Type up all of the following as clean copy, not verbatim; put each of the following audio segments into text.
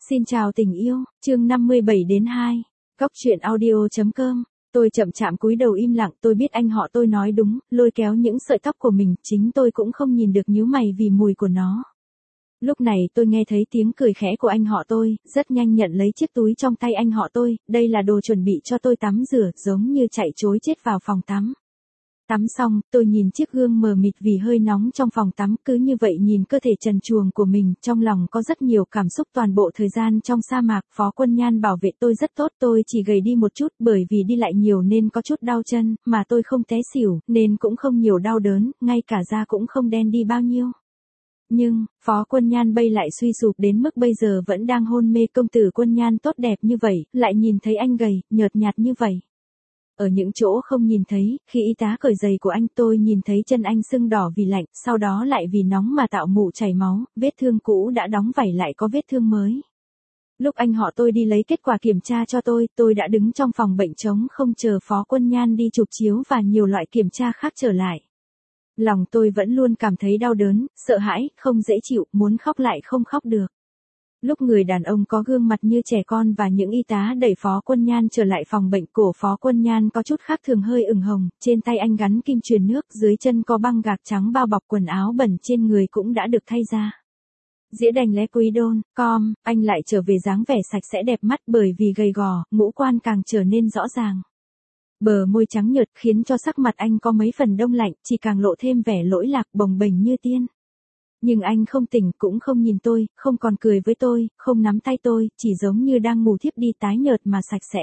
Xin chào tình yêu, chương 57-2. Góc truyện audio.com. Tôi chậm chạp cúi đầu im lặng, tôi biết anh họ tôi nói đúng, lôi kéo những sợi tóc của mình, chính tôi cũng không nhìn được nhíu mày vì mùi của nó. Lúc này tôi nghe thấy tiếng cười khẽ của anh họ tôi, rất nhanh nhận lấy chiếc túi trong tay anh họ tôi, đây là đồ chuẩn bị cho tôi tắm rửa, giống như chạy trối chết vào phòng tắm. Tắm xong, tôi nhìn chiếc gương mờ mịt vì hơi nóng trong phòng tắm, cứ như vậy nhìn cơ thể trần truồng của mình, trong lòng có rất nhiều cảm xúc. Toàn bộ thời gian trong sa mạc, Phó Quân Nhan bảo vệ tôi rất tốt, tôi chỉ gầy đi một chút bởi vì đi lại nhiều nên có chút đau chân, mà tôi không té xỉu, nên cũng không nhiều đau đớn, ngay cả da cũng không đen đi bao nhiêu. Nhưng, Phó Quân Nhan bây lại suy sụp đến mức bây giờ vẫn đang hôn mê. Công tử Quân Nhan tốt đẹp như vậy, lại nhìn thấy anh gầy, nhợt nhạt như vậy. Ở những chỗ không nhìn thấy, khi y tá cởi giày của anh, tôi nhìn thấy chân anh sưng đỏ vì lạnh, sau đó lại vì nóng mà tạo mủ chảy máu, vết thương cũ đã đóng vảy lại có vết thương mới. Lúc anh họ tôi đi lấy kết quả kiểm tra cho tôi đã đứng trong phòng bệnh trống không chờ Phó Quân Nhan đi chụp chiếu và nhiều loại kiểm tra khác trở lại. Lòng tôi vẫn luôn cảm thấy đau đớn, sợ hãi, không dễ chịu, muốn khóc lại không khóc được. Lúc người đàn ông có gương mặt như trẻ con và những y tá đẩy Phó Quân Nhan trở lại phòng bệnh, cổ Phó Quân Nhan có chút khác thường, hơi ửng hồng, trên tay anh gắn kim truyền nước, dưới chân có băng gạc trắng bao bọc, quần áo bẩn trên người cũng đã được thay ra. Dĩa đành lé quý đôn, com, anh lại trở về dáng vẻ sạch sẽ đẹp mắt bởi vì gầy gò, ngũ quan càng trở nên rõ ràng. Bờ môi trắng nhợt khiến cho sắc mặt anh có mấy phần đông lạnh, chỉ càng lộ thêm vẻ lỗi lạc, bồng bềnh như tiên. Nhưng anh không tỉnh, cũng không nhìn tôi, không còn cười với tôi, không nắm tay tôi, chỉ giống như đang ngủ thiếp đi, tái nhợt mà sạch sẽ.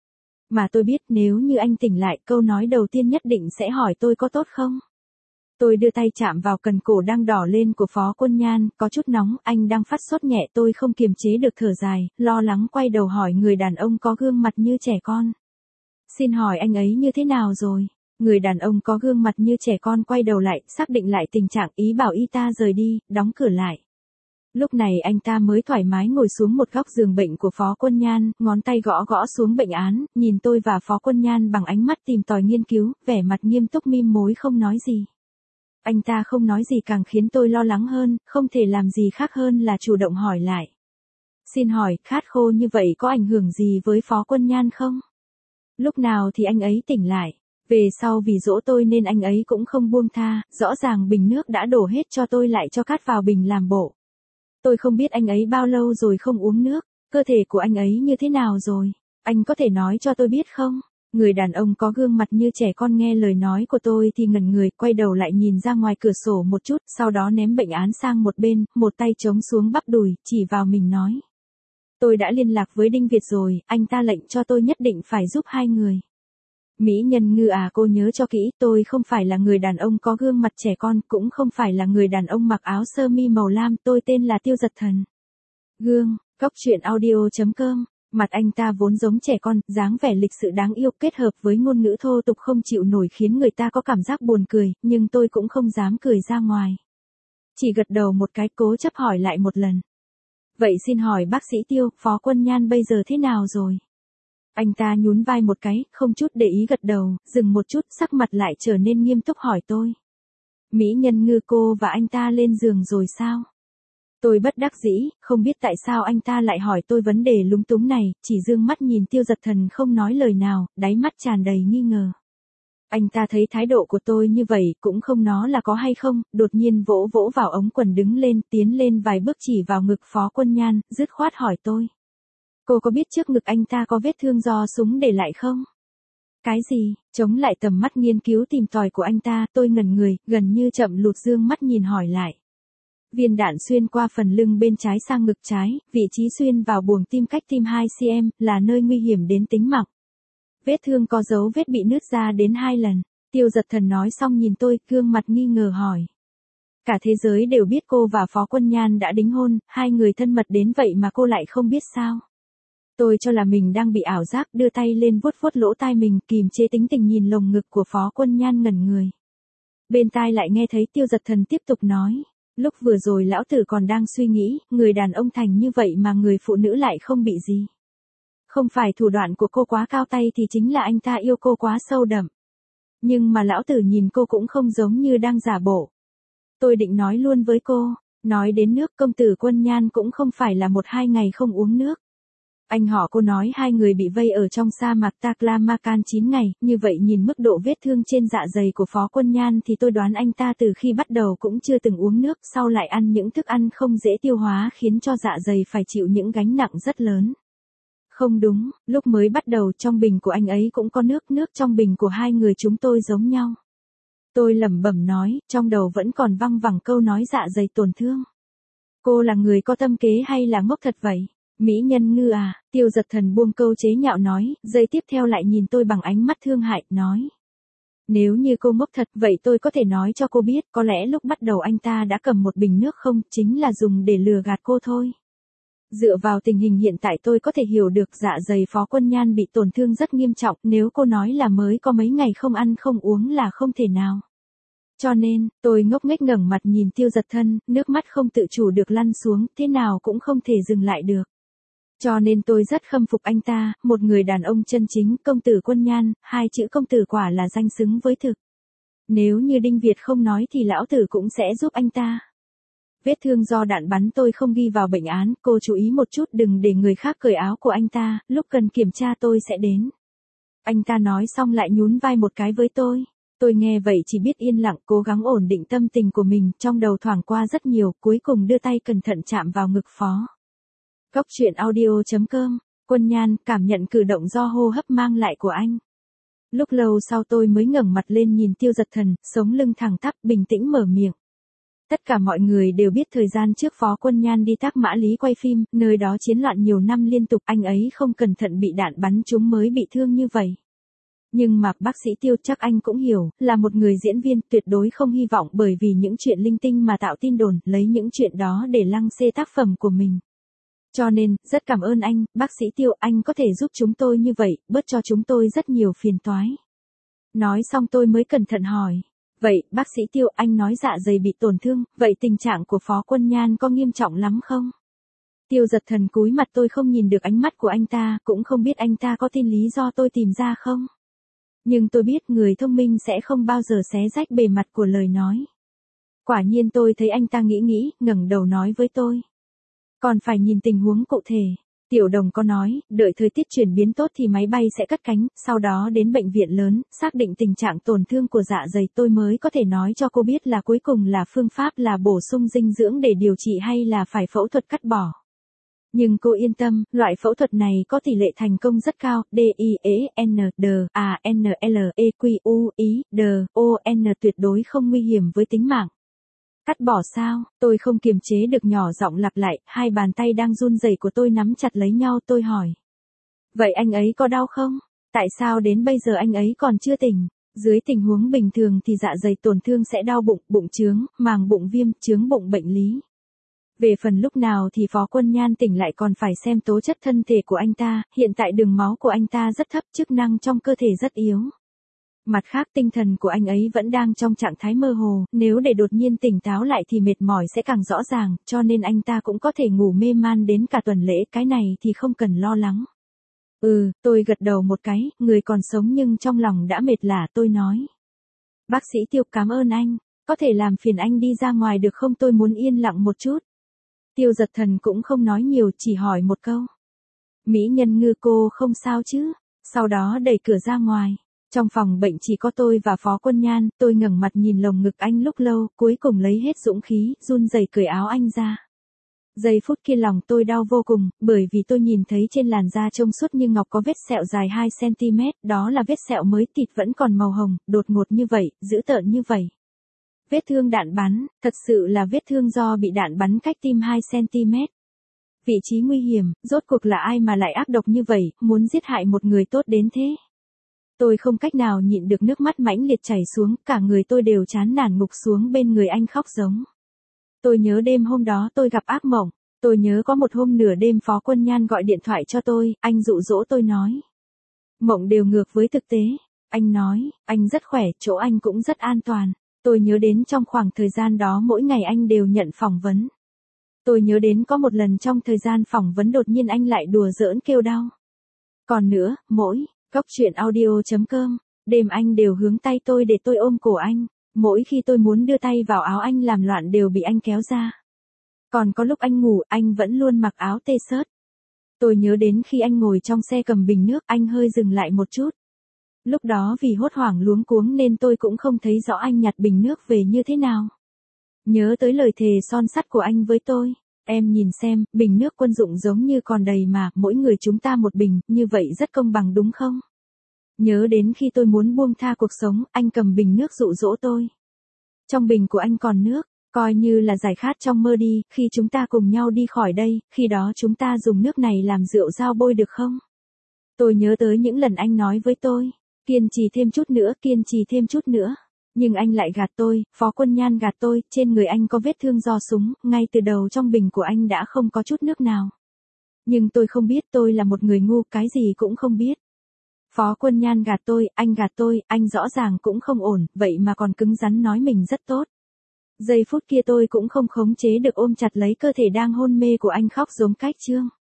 Mà tôi biết nếu như anh tỉnh lại, câu nói đầu tiên nhất định sẽ hỏi tôi có tốt không. Tôi đưa tay chạm vào cần cổ đang đỏ lên của Phó Quân Nhan, có chút nóng, anh đang phát sốt nhẹ. Tôi không kiềm chế được thở dài, lo lắng quay đầu hỏi người đàn ông có gương mặt như trẻ con. Xin hỏi anh ấy như thế nào rồi? Người đàn ông có gương mặt như trẻ con quay đầu lại, xác định lại tình trạng, ý bảo y ta rời đi, đóng cửa lại. Lúc này anh ta mới thoải mái ngồi xuống một góc giường bệnh của Phó Quân Nhan, ngón tay gõ gõ xuống bệnh án, nhìn tôi và Phó Quân Nhan bằng ánh mắt tìm tòi nghiên cứu, vẻ mặt nghiêm túc mím môi không nói gì. Anh ta không nói gì càng khiến tôi lo lắng hơn, không thể làm gì khác hơn là chủ động hỏi lại. Xin hỏi, khát khô như vậy có ảnh hưởng gì với Phó Quân Nhan không? Lúc nào thì anh ấy tỉnh lại? Về sau vì dỗ tôi nên anh ấy cũng không buông tha, rõ ràng bình nước đã đổ hết cho tôi lại cho cát vào bình làm bộ. Tôi không biết anh ấy bao lâu rồi không uống nước, cơ thể của anh ấy như thế nào rồi, anh có thể nói cho tôi biết không? Người đàn ông có gương mặt như trẻ con nghe lời nói của tôi thì ngẩn người, quay đầu lại nhìn ra ngoài cửa sổ một chút, sau đó ném bệnh án sang một bên, một tay chống xuống bắp đùi, chỉ vào mình nói. Tôi đã liên lạc với Đinh Việt rồi, anh ta lệnh cho tôi nhất định phải giúp hai người. Mỹ Nhân Ngư à, cô nhớ cho kỹ, tôi không phải là người đàn ông có gương mặt trẻ con, cũng không phải là người đàn ông mặc áo sơ mi màu lam, tôi tên là Tiêu Giật Thần. Gương, góc truyện audio.com. Mặt anh ta vốn giống trẻ con, dáng vẻ lịch sự đáng yêu kết hợp với ngôn ngữ thô tục không chịu nổi khiến người ta có cảm giác buồn cười, nhưng tôi cũng không dám cười ra ngoài. Chỉ gật đầu một cái, cố chấp hỏi lại một lần. Vậy xin hỏi bác sĩ Tiêu, Phó Quân Nhan bây giờ thế nào rồi? Anh ta nhún vai một cái, không chút để ý gật đầu, dừng một chút, sắc mặt lại trở nên nghiêm túc hỏi tôi. Mỹ Nhân Ngư, cô và anh ta lên giường rồi sao? Tôi bất đắc dĩ, không biết tại sao anh ta lại hỏi tôi vấn đề lúng túng này, chỉ dương mắt nhìn Tiêu Giật Thần không nói lời nào, đáy mắt tràn đầy nghi ngờ. Anh ta thấy thái độ của tôi như vậy, cũng không nói là có hay không, đột nhiên vỗ vỗ vào ống quần đứng lên, tiến lên vài bước chỉ vào ngực Phó Quân Nhan, dứt khoát hỏi tôi. Cô có biết trước ngực anh ta có vết thương do súng để lại không? Cái gì? Chống lại tầm mắt nghiên cứu tìm tòi của anh ta, tôi ngẩn người, gần như chậm lụt dương mắt nhìn hỏi lại. Viên đạn xuyên qua phần lưng bên trái sang ngực trái, vị trí xuyên vào buồng tim cách tim 2 cm, là nơi nguy hiểm đến tính mạng. Vết thương có dấu vết bị nứt ra đến 2 lần. Tiêu Giật Thần nói xong nhìn tôi, gương mặt nghi ngờ hỏi. Cả thế giới đều biết cô và Phó Quân Nhan đã đính hôn, hai người thân mật đến vậy mà cô lại không biết sao? Tôi cho là mình đang bị ảo giác, đưa tay lên vuốt vuốt lỗ tai mình, kìm chế tính tình nhìn lồng ngực của Phó Quân Nhan ngẩn người. Bên tai lại nghe thấy Tiêu Giật Thần tiếp tục nói. Lúc vừa rồi lão tử còn đang suy nghĩ, người đàn ông thành như vậy mà người phụ nữ lại không bị gì. Không phải thủ đoạn của cô quá cao tay thì chính là anh ta yêu cô quá sâu đậm. Nhưng mà lão tử nhìn cô cũng không giống như đang giả bộ. Tôi định nói luôn với cô, Nói đến nước, công tử Quân Nhan cũng không phải là 1-2 ngày không uống nước. Anh họ cô nói hai người bị vây ở trong sa mạc Taklamakan 9 ngày, như vậy nhìn mức độ vết thương trên dạ dày của Phó Quân Nhan thì tôi đoán anh ta từ khi bắt đầu cũng chưa từng uống nước, sau lại ăn những thức ăn không dễ tiêu hóa khiến cho dạ dày phải chịu những gánh nặng rất lớn. Không đúng, lúc mới bắt đầu trong bình của anh ấy cũng có nước, nước trong bình của hai người chúng tôi giống nhau. Tôi lẩm bẩm nói, trong đầu vẫn còn văng vẳng câu nói dạ dày tổn thương. Cô là người có tâm kế hay là ngốc thật vậy? Mỹ nhân ngư à, Tiêu Giật Thần buông câu chế nhạo nói, giây tiếp theo lại nhìn tôi bằng ánh mắt thương hại, nói. Nếu như cô ngốc thật vậy tôi có thể nói cho cô biết, có lẽ lúc bắt đầu anh ta đã cầm một bình nước không, chính là dùng để lừa gạt cô thôi. Dựa vào tình hình hiện tại tôi có thể hiểu được dạ dày Phó Quân Nhan bị tổn thương rất nghiêm trọng, nếu cô nói là mới có mấy ngày không ăn không uống là không thể nào. Cho nên, tôi ngốc nghếch ngẩng mặt nhìn Tiêu Giật Thân, nước mắt không tự chủ được lăn xuống, thế nào cũng không thể dừng lại được. Cho nên tôi rất khâm phục anh ta, một người đàn ông chân chính, công tử Quân Nhan, hai chữ công tử quả là danh xứng với thực. Nếu như Đinh Việt không nói thì lão tử cũng sẽ giúp anh ta. Vết thương do đạn bắn tôi không ghi vào bệnh án, cô chú ý một chút đừng để người khác cởi áo của anh ta, lúc cần kiểm tra tôi sẽ đến. Anh ta nói xong lại nhún vai một cái với tôi. Tôi nghe vậy chỉ biết yên lặng cố gắng ổn định tâm tình của mình, trong đầu thoảng qua rất nhiều, cuối cùng đưa tay cẩn thận chạm vào ngực Phó. Góc truyện audio.com, Quân Nhan, cảm nhận cử động do hô hấp mang lại của anh. Lúc lâu sau tôi mới ngẩng mặt lên nhìn Tiêu Giật Thần, sống lưng thẳng tắp, bình tĩnh mở miệng. Tất cả mọi người đều biết thời gian trước Phó Quân Nhan đi Tác Mã Lý quay phim, nơi đó chiến loạn nhiều năm liên tục, anh ấy không cẩn thận bị đạn bắn trúng mới bị thương như vậy. Nhưng mà bác sĩ Tiêu chắc anh cũng hiểu, là một người diễn viên tuyệt đối không hy vọng bởi vì những chuyện linh tinh mà tạo tin đồn, lấy những chuyện đó để lăng xê tác phẩm của mình. Cho nên, rất cảm ơn anh, bác sĩ Tiêu, anh có thể giúp chúng tôi như vậy, bớt cho chúng tôi rất nhiều phiền toái. Nói xong tôi mới cẩn thận hỏi. Vậy, bác sĩ Tiêu, anh nói dạ dày bị tổn thương, vậy tình trạng của Phó Quân Nhan có nghiêm trọng lắm không? Tiêu Giật Thần cúi mặt tôi không nhìn được ánh mắt của anh ta, cũng không biết anh ta có tin lý do tôi tìm ra không? Nhưng tôi biết người thông minh sẽ không bao giờ xé rách bề mặt của lời nói. Quả nhiên tôi thấy anh ta nghĩ, ngẩng đầu nói với tôi. Còn phải nhìn tình huống cụ thể. Tiểu Đồng có nói, đợi thời tiết chuyển biến tốt thì máy bay sẽ cất cánh, sau đó đến bệnh viện lớn, xác định tình trạng tổn thương của dạ dày tôi mới có thể nói cho cô biết là cuối cùng là phương pháp là bổ sung dinh dưỡng để điều trị hay là phải phẫu thuật cắt bỏ. Nhưng cô yên tâm, loại phẫu thuật này có tỷ lệ thành công rất cao, DIENDANLEQUID, tuyệt đối không nguy hiểm với tính mạng. Cắt bỏ sao, tôi không kiềm chế được nhỏ giọng lặp lại, hai bàn tay đang run rẩy của tôi nắm chặt lấy nhau tôi hỏi. Vậy anh ấy có đau không? Tại sao đến bây giờ anh ấy còn chưa tỉnh? Dưới tình huống bình thường thì dạ dày tổn thương sẽ đau bụng, bụng chướng, màng bụng viêm, chướng bụng bệnh lý. Về phần lúc nào thì Phó Quân Nhan tỉnh lại còn phải xem tố chất thân thể của anh ta, hiện tại đường máu của anh ta rất thấp, chức năng trong cơ thể rất yếu. Mặt khác tinh thần của anh ấy vẫn đang trong trạng thái mơ hồ, nếu để đột nhiên tỉnh táo lại thì mệt mỏi sẽ càng rõ ràng, cho nên anh ta cũng có thể ngủ mê man đến cả tuần lễ, cái này thì không cần lo lắng. Tôi gật đầu một cái, người còn sống nhưng trong lòng đã mệt lả tôi nói. Bác sĩ Tiêu cảm ơn anh, có thể làm phiền anh đi ra ngoài được không tôi muốn yên lặng một chút. Tiêu Giật Thần cũng không nói nhiều chỉ hỏi một câu. Mỹ nhân ngư cô không sao chứ, sau đó đẩy cửa ra ngoài. Trong phòng bệnh chỉ có tôi và Phó Quân Nhan, tôi ngẩng mặt nhìn lồng ngực anh lúc lâu, cuối cùng lấy hết dũng khí, run rẩy cởi áo anh ra. Giây phút kia lòng tôi đau vô cùng, bởi vì tôi nhìn thấy trên làn da trông suốt như ngọc có vết sẹo dài 2cm, đó là vết sẹo mới thịt vẫn còn màu hồng, đột ngột như vậy, dữ tợn như vậy. Vết thương đạn bắn, thật sự là vết thương do bị đạn bắn cách tim 2cm. Vị trí nguy hiểm, rốt cuộc là ai mà lại ác độc như vậy, muốn giết hại một người tốt đến thế. Tôi không cách nào nhịn được nước mắt mãnh liệt chảy xuống, cả người tôi đều chán nản ngục xuống bên người anh khóc giống. Tôi nhớ đêm hôm đó tôi gặp ác mộng, tôi nhớ có một hôm nửa đêm Phó Quân Nhan gọi điện thoại cho tôi, anh dụ dỗ tôi nói. Mộng đều ngược với thực tế, anh nói, anh rất khỏe, chỗ anh cũng rất an toàn. Tôi nhớ đến trong khoảng thời gian đó mỗi ngày anh đều nhận phỏng vấn. Tôi nhớ đến có một lần trong thời gian phỏng vấn đột nhiên anh lại đùa giỡn kêu đau. Còn nữa, Góc truyện audio.com, đêm anh đều hướng tay tôi để tôi ôm cổ anh, mỗi khi tôi muốn đưa tay vào áo anh làm loạn đều bị anh kéo ra. Còn có lúc anh ngủ, anh vẫn luôn mặc áo t-shirt. Tôi nhớ đến khi anh ngồi trong xe cầm bình nước, anh hơi dừng lại một chút. Lúc đó vì hốt hoảng luống cuống nên tôi cũng không thấy rõ anh nhặt bình nước về như thế nào. Nhớ tới lời thề son sắt của anh với tôi. Em nhìn xem, bình nước quân dụng giống như còn đầy mà, mỗi người chúng ta một bình, như vậy rất công bằng đúng không? Nhớ đến khi tôi muốn buông tha cuộc sống, anh cầm bình nước dụ dỗ tôi. Trong bình của anh còn nước, coi như là giải khát trong mơ đi, khi chúng ta cùng nhau đi khỏi đây, khi đó chúng ta dùng nước này làm rượu dao bôi được không? Tôi nhớ tới những lần anh nói với tôi, kiên trì thêm chút nữa, kiên trì thêm chút nữa. Nhưng anh lại gạt tôi, Phó Quân Nhan gạt tôi, trên người anh có vết thương do súng, ngay từ đầu trong bình của anh đã không có chút nước nào. Nhưng tôi không biết, tôi là một người ngu, cái gì cũng không biết. Phó Quân Nhan gạt tôi, anh rõ ràng cũng không ổn, vậy mà còn cứng rắn nói mình rất tốt. Giây phút kia tôi cũng không khống chế được ôm chặt lấy cơ thể đang hôn mê của anh khóc giống cách chương.